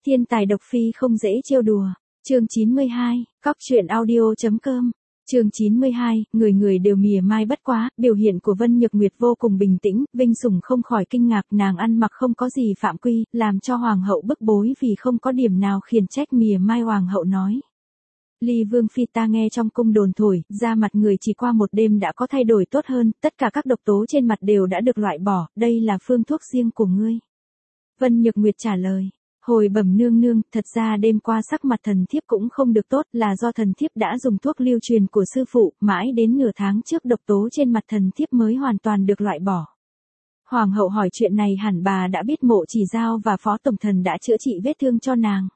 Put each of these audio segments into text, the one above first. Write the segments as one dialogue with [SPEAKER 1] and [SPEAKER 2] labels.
[SPEAKER 1] Thiên tài độc phi không dễ trêu đùa. Chương 92, Cóc truyện audio.com. Chương 92, người người đều mỉa mai bất quá, biểu hiện của Vân Nhược Nguyệt vô cùng bình tĩnh, Vinh Sủng không khỏi kinh ngạc, nàng ăn mặc không có gì phạm quy, làm cho hoàng hậu bức bối vì không có điểm nào khiển trách mỉa mai. Hoàng hậu nói: Ly Vương phi, ta nghe trong cung đồn thổi, da mặt người chỉ qua một đêm đã có thay đổi tốt hơn, tất cả các độc tố trên mặt đều đã được loại bỏ, đây là phương thuốc riêng của ngươi. Vân Nhược Nguyệt trả lời: Hồi bẩm nương nương, thật ra đêm qua sắc mặt thần thiếp cũng không được tốt, là do thần thiếp đã dùng thuốc lưu truyền của sư phụ, mãi đến nửa tháng trước độc tố trên mặt thần thiếp mới hoàn toàn được loại bỏ. Hoàng hậu hỏi chuyện này hẳn bà đã biết Mộ Chỉ Giao và Phó Tổng Thần đã chữa trị vết thương cho nàng.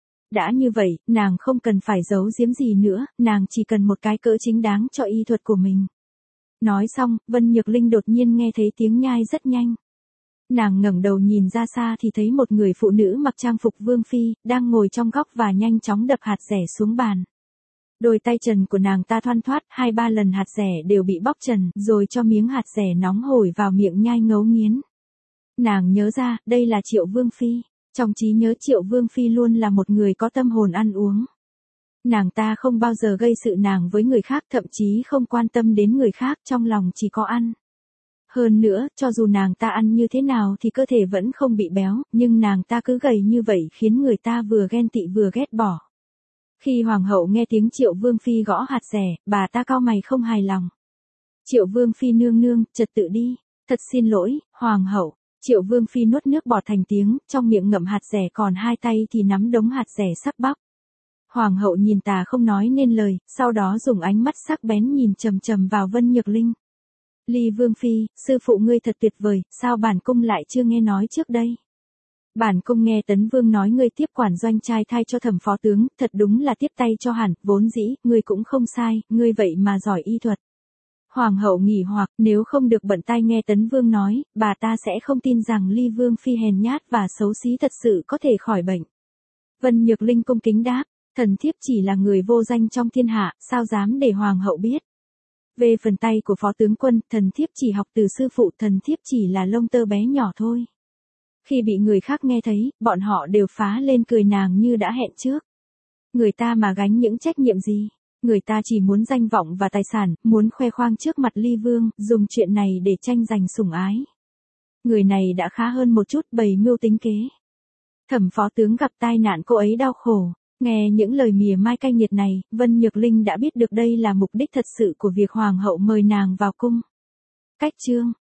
[SPEAKER 1] Đã như vậy, nàng không cần phải giấu giếm gì nữa, nàng chỉ cần một cái cỡ chính đáng cho y thuật của mình. Nói xong, Vân Nhược Linh đột nhiên nghe thấy tiếng nhai rất nhanh. Nàng ngẩng đầu nhìn ra xa thì thấy một người phụ nữ mặc trang phục vương phi, đang ngồi trong góc và nhanh chóng đập hạt dẻ xuống bàn. Đôi tay trần của nàng ta thoăn thoắt, 2-3 lần hạt dẻ đều bị bóc trần, rồi cho miếng hạt dẻ nóng hổi vào miệng nhai ngấu nghiến. Nàng nhớ ra, đây là Triệu Vương phi. Trong trí nhớ Triệu Vương phi luôn là một người có tâm hồn ăn uống. Nàng ta không bao giờ gây sự nàng với người khác, thậm chí không quan tâm đến người khác, trong lòng chỉ có ăn. Hơn nữa, cho dù nàng ta ăn như thế nào thì cơ thể vẫn không bị béo, nhưng nàng ta cứ gầy như vậy khiến người ta vừa ghen tị vừa ghét bỏ. Khi hoàng hậu nghe tiếng Triệu Vương phi gõ hạt dẻ, bà ta cau mày không hài lòng. Triệu Vương phi nương nương, trật tự đi. Thật xin lỗi, hoàng hậu. Triệu Vương phi nuốt nước bọt thành tiếng, trong miệng ngậm hạt dẻ còn hai tay thì nắm đống hạt dẻ sắp bóc. Hoàng hậu nhìn ta không nói nên lời, sau đó dùng ánh mắt sắc bén nhìn chằm chằm vào Vân Nhược Linh. Ly Vương phi, sư phụ ngươi thật tuyệt vời, sao bản cung lại chưa nghe nói trước đây? Bản cung nghe Tấn Vương nói ngươi tiếp quản doanh trai thay cho Thẩm phó tướng, thật đúng là tiếp tay cho hẳn, vốn dĩ, ngươi cũng không sai, ngươi vậy mà giỏi y thuật. Hoàng hậu nghỉ hoặc, nếu không được bận tai nghe Tấn Vương nói, bà ta sẽ không tin rằng Ly Vương phi hèn nhát và xấu xí thật sự có thể khỏi bệnh. Vân Nhược Linh cung kính đáp, thần thiếp chỉ là người vô danh trong thiên hạ, sao dám để hoàng hậu biết. Về phần tay của phó tướng quân, thần thiếp chỉ học từ sư phụ, thần thiếp chỉ là lông tơ bé nhỏ thôi. Khi bị người khác nghe thấy, bọn họ đều phá lên cười nàng như đã hẹn trước. Người ta mà gánh những trách nhiệm gì? Người ta chỉ muốn danh vọng và tài sản, muốn khoe khoang trước mặt Ly Vương, dùng chuyện này để tranh giành sủng ái. Người này đã khá hơn một chút, bày mưu tính kế. Thẩm phó tướng gặp tai nạn cô ấy đau khổ. Nghe những lời mỉa mai cay nghiệt này, Vân Nhược Linh đã biết được đây là mục đích thật sự của việc hoàng hậu mời nàng vào cung. Cách chương